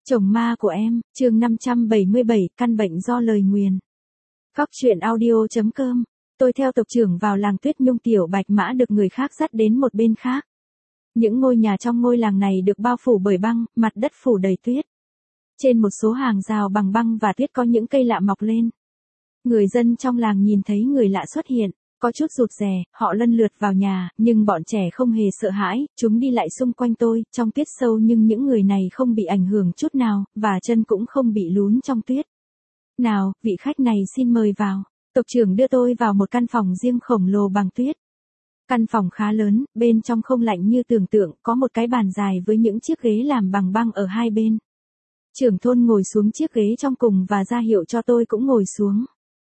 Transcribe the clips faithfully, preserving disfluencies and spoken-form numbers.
Chồng ma của em, chương năm trăm bảy mươi bảy, căn bệnh do lời nguyền. Góc truyện audio chấm com. Tôi theo tộc trưởng vào làng Tuyết Nhung, Tiểu Bạch Mã được người khác dắt đến một bên khác. Những ngôi nhà trong ngôi làng này được bao phủ bởi băng, mặt đất phủ đầy tuyết. Trên một số hàng rào bằng băng và tuyết có những cây lạ mọc lên. Người dân trong làng nhìn thấy người lạ xuất hiện, có chút rụt rè, họ lân lượt vào nhà, nhưng bọn trẻ không hề sợ hãi, chúng đi lại xung quanh tôi, trong tuyết sâu nhưng những người này không bị ảnh hưởng chút nào, và chân cũng không bị lún trong tuyết. Nào, vị khách này xin mời vào. Tộc trưởng đưa tôi vào một căn phòng riêng khổng lồ bằng tuyết. Căn phòng khá lớn, bên trong không lạnh như tưởng tượng, có một cái bàn dài với những chiếc ghế làm bằng băng ở hai bên. Trưởng thôn ngồi xuống chiếc ghế trong cùng và ra hiệu cho tôi cũng ngồi xuống.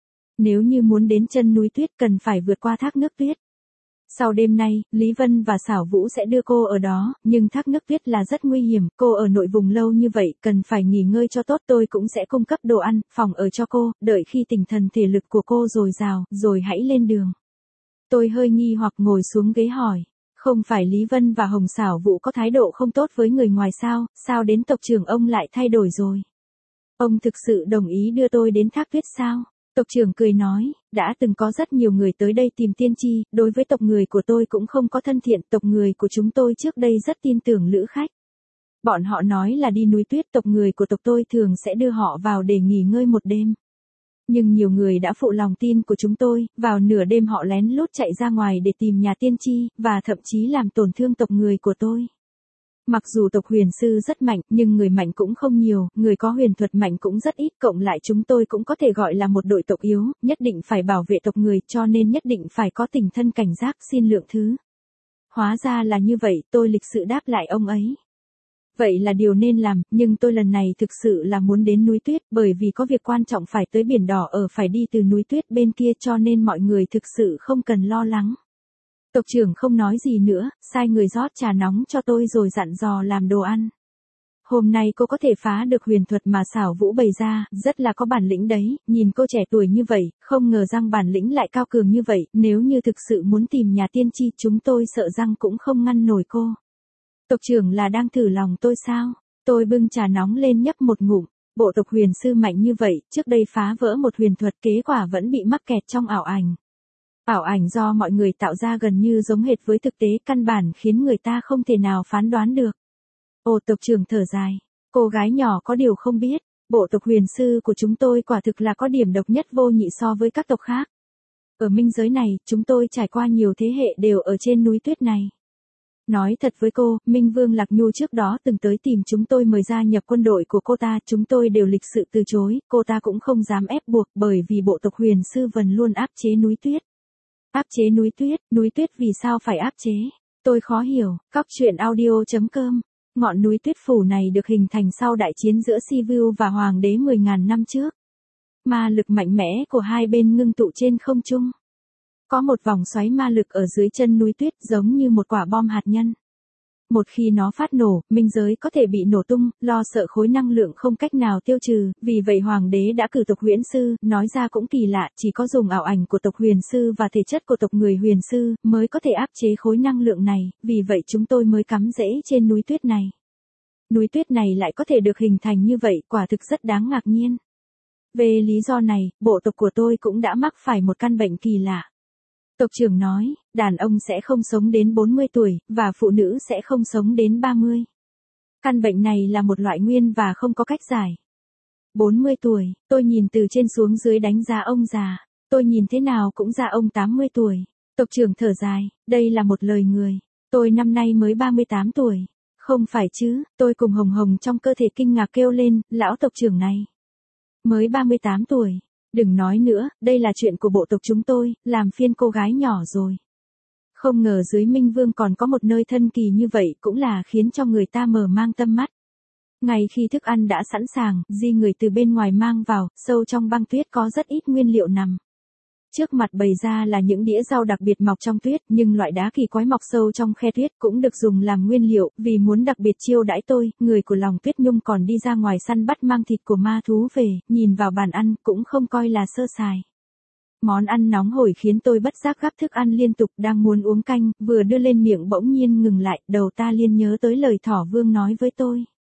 Nếu như muốn đến chân núi tuyết cần phải vượt qua thác nước tuyết. Sau đêm nay, Lý Vân và Xảo Vũ sẽ đưa cô ở đó, nhưng thác nước tuyết là rất nguy hiểm, cô ở nội vùng lâu như vậy, cần phải nghỉ ngơi cho tốt. Tôi cũng sẽ cung cấp đồ ăn, phòng ở cho cô, đợi khi tinh thần thể lực của cô dồi dào, rồi hãy lên đường. Tôi hơi nghi hoặc ngồi xuống ghế hỏi, không phải Lý Vân và Hồng Xảo Vũ có thái độ không tốt với người ngoài sao, sao đến tộc trưởng ông lại thay đổi rồi? Ông thực sự đồng ý đưa tôi đến thác tuyết sao? Tộc trưởng cười nói, đã từng có rất nhiều người tới đây tìm tiên tri, đối với tộc người của tôi cũng không có thân thiện, tộc người của chúng tôi trước đây rất tin tưởng lữ khách. Bọn họ nói là đi núi tuyết, tộc người của tộc tôi thường sẽ đưa họ vào để nghỉ ngơi một đêm. Nhưng nhiều người đã phụ lòng tin của chúng tôi, vào nửa đêm họ lén lút chạy ra ngoài để tìm nhà tiên tri, và thậm chí làm tổn thương tộc người của tôi. Mặc dù tộc huyền sư rất mạnh, nhưng người mạnh cũng không nhiều, người có huyền thuật mạnh cũng rất ít, cộng lại chúng tôi cũng có thể gọi là một đội tộc yếu, nhất định phải bảo vệ tộc người, cho nên nhất định phải có tình thân cảnh giác, xin lượng thứ. Hóa ra là như vậy, tôi lịch sự đáp lại ông ấy. Vậy là điều nên làm, nhưng tôi lần này thực sự là muốn đến núi tuyết, bởi vì có việc quan trọng phải tới biển đỏ ở phải đi từ núi tuyết bên kia, cho nên mọi người thực sự không cần lo lắng. Tộc trưởng không nói gì nữa, sai người rót trà nóng cho tôi rồi dặn dò làm đồ ăn. Hôm nay cô có thể phá được huyền thuật mà Xảo Vũ bày ra, rất là có bản lĩnh đấy, nhìn cô trẻ tuổi như vậy, không ngờ rằng bản lĩnh lại cao cường như vậy, nếu như thực sự muốn tìm nhà tiên tri chúng tôi sợ rằng cũng không ngăn nổi cô. Tộc trưởng là đang thử lòng tôi sao? Tôi bưng trà nóng lên nhấp một ngụm, bộ tộc huyền sư mạnh như vậy, trước đây phá vỡ một huyền thuật kết quả vẫn bị mắc kẹt trong ảo ảnh. Ảo ảnh do mọi người tạo ra gần như giống hệt với thực tế, căn bản khiến người ta không thể nào phán đoán được. Ồ, tộc trưởng thở dài, cô gái nhỏ có điều không biết, bộ tộc huyền sư của chúng tôi quả thực là có điểm độc nhất vô nhị so với các tộc khác. Ở minh giới này, chúng tôi trải qua nhiều thế hệ đều ở trên núi tuyết này. Nói thật với cô, Minh Vương Lạc Nhu trước đó từng tới tìm chúng tôi mời gia nhập quân đội của cô ta, chúng tôi đều lịch sự từ chối, cô ta cũng không dám ép buộc bởi vì bộ tộc huyền sư Vân luôn áp chế núi tuyết. Áp chế núi tuyết, núi tuyết vì sao phải áp chế? Tôi khó hiểu. Góc truyện audio chấm com. Ngọn núi tuyết phủ này được hình thành sau đại chiến giữa Sivu và Hoàng đế mười nghìn năm trước. Ma lực mạnh mẽ của hai bên ngưng tụ trên không trung. Có một vòng xoáy ma lực ở dưới chân núi tuyết giống như một quả bom hạt nhân. Một khi nó phát nổ, minh giới có thể bị nổ tung, lo sợ khối năng lượng không cách nào tiêu trừ, vì vậy hoàng đế đã cử tộc huyễn sư, nói ra cũng kỳ lạ, chỉ có dùng ảo ảnh của tộc huyền sư và thể chất của tộc người huyền sư, mới có thể áp chế khối năng lượng này, vì vậy chúng tôi mới cắm rễ trên núi tuyết này. Núi tuyết này lại có thể được hình thành như vậy, quả thực rất đáng ngạc nhiên. Về lý do này, bộ tộc của tôi cũng đã mắc phải một căn bệnh kỳ lạ. Tộc trưởng nói, đàn ông sẽ không sống đến bốn mươi tuổi, và phụ nữ sẽ không sống đến ba mươi. Căn bệnh này là một loại nguyên và không có cách giải. bốn mươi tuổi, tôi nhìn từ trên xuống dưới đánh giá ông già, tôi nhìn thế nào cũng ra ông tám mươi tuổi. Tộc trưởng thở dài, đây là một lời người, tôi năm nay mới ba mươi tám tuổi. Không phải chứ, tôi cùng Hồng Hồng trong cơ thể kinh ngạc kêu lên, lão tộc trưởng này. Mới ba mươi tám tuổi. Đừng nói nữa, đây là chuyện của bộ tộc chúng tôi, làm phiên cô gái nhỏ rồi. Không ngờ dưới Minh Vương còn có một nơi thân kỳ như vậy cũng là khiến cho người ta mở mang tâm mắt. Ngay khi thức ăn đã sẵn sàng, di người từ bên ngoài mang vào, sâu trong băng tuyết có rất ít nguyên liệu nằm. Trước mặt bày ra là những đĩa rau đặc biệt mọc trong tuyết, nhưng loại đá kỳ quái mọc sâu trong khe tuyết cũng được dùng làm nguyên liệu, vì muốn đặc biệt chiêu đãi tôi, người của lòng Tuyết Nhung còn đi ra ngoài săn bắt mang thịt của ma thú về, nhìn vào bàn ăn cũng không coi là sơ sài. Món ăn nóng hổi khiến tôi bất giác gắp thức ăn liên tục, đang muốn uống canh, vừa đưa lên miệng bỗng nhiên ngừng lại, đầu ta liên nhớ tới lời Thỏ Vương nói với tôi.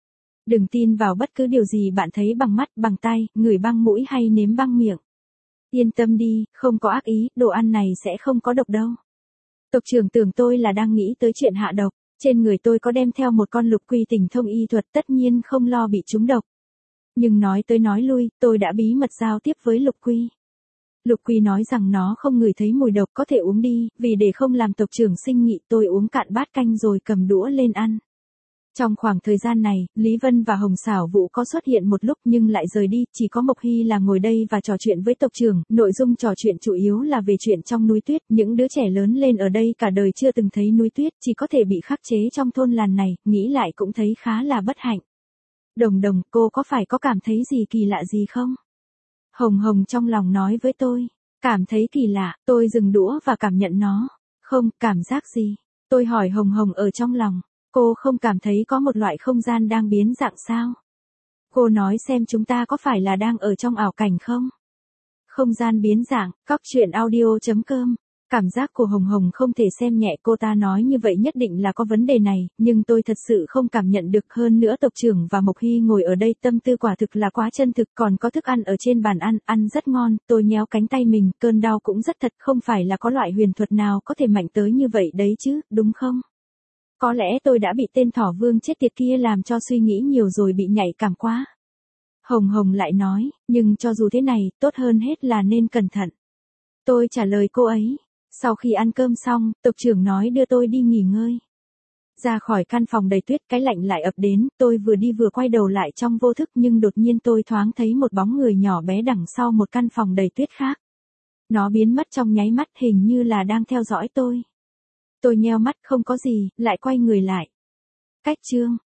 Đừng tin vào bất cứ điều gì bạn thấy bằng mắt, bằng tay, ngửi băng mũi hay nếm băng miệng. Yên tâm đi, không có ác ý, đồ ăn này sẽ không có độc đâu. Tộc trưởng tưởng tôi là đang nghĩ tới chuyện hạ độc, trên người tôi có đem theo một con lục quy tình thông y thuật, tất nhiên không lo bị trúng độc. Nhưng nói tới nói lui, tôi đã bí mật giao tiếp với lục quy. Lục quy nói rằng nó không ngửi thấy mùi độc, có thể uống đi, vì để không làm tộc trưởng sinh nghị tôi uống cạn bát canh rồi cầm đũa lên ăn. Trong khoảng thời gian này, Lý Vân và Hồng Xảo Vũ có xuất hiện một lúc nhưng lại rời đi, chỉ có Mộc Hy là ngồi đây và trò chuyện với tộc trưởng, nội dung trò chuyện chủ yếu là về chuyện trong núi tuyết, những đứa trẻ lớn lên ở đây cả đời chưa từng thấy núi tuyết, chỉ có thể bị khắc chế trong thôn làng này, nghĩ lại cũng thấy khá là bất hạnh. Đồng Đồng, cô có phải có cảm thấy gì kỳ lạ gì không? Hồng Hồng trong lòng nói với tôi, cảm thấy kỳ lạ, tôi dừng đũa và cảm nhận nó. Không, cảm giác gì? Tôi hỏi Hồng Hồng ở trong lòng. Cô không cảm thấy có một loại không gian đang biến dạng sao? Cô nói xem chúng ta có phải là đang ở trong ảo cảnh không? Không gian biến dạng, cóc truyện audio chấm com. Cảm giác của Hồng Hồng không thể xem nhẹ, cô ta nói như vậy nhất định là có vấn đề này, nhưng tôi thật sự không cảm nhận được. Hơn nữa tộc trưởng và Mộc Hy ngồi ở đây, tâm tư quả thực là quá chân thực, còn có thức ăn ở trên bàn ăn, ăn rất ngon, tôi nhéo cánh tay mình, cơn đau cũng rất thật, không phải là có loại huyền thuật nào có thể mạnh tới như vậy đấy chứ, đúng không? Có lẽ tôi đã bị tên thỏ vương chết tiệt kia làm cho suy nghĩ nhiều rồi bị nhạy cảm quá. Hồng Hồng lại nói, nhưng cho dù thế này, tốt hơn hết là nên cẩn thận. Tôi trả lời cô ấy. Sau khi ăn cơm xong, tộc trưởng nói đưa tôi đi nghỉ ngơi. Ra khỏi căn phòng đầy tuyết, cái lạnh lại ập đến, tôi vừa đi vừa quay đầu lại trong vô thức nhưng đột nhiên tôi thoáng thấy một bóng người nhỏ bé đằng sau một căn phòng đầy tuyết khác. Nó biến mất trong nháy mắt, hình như là đang theo dõi tôi. Tôi nheo mắt, không có gì, lại quay người lại. Cách chương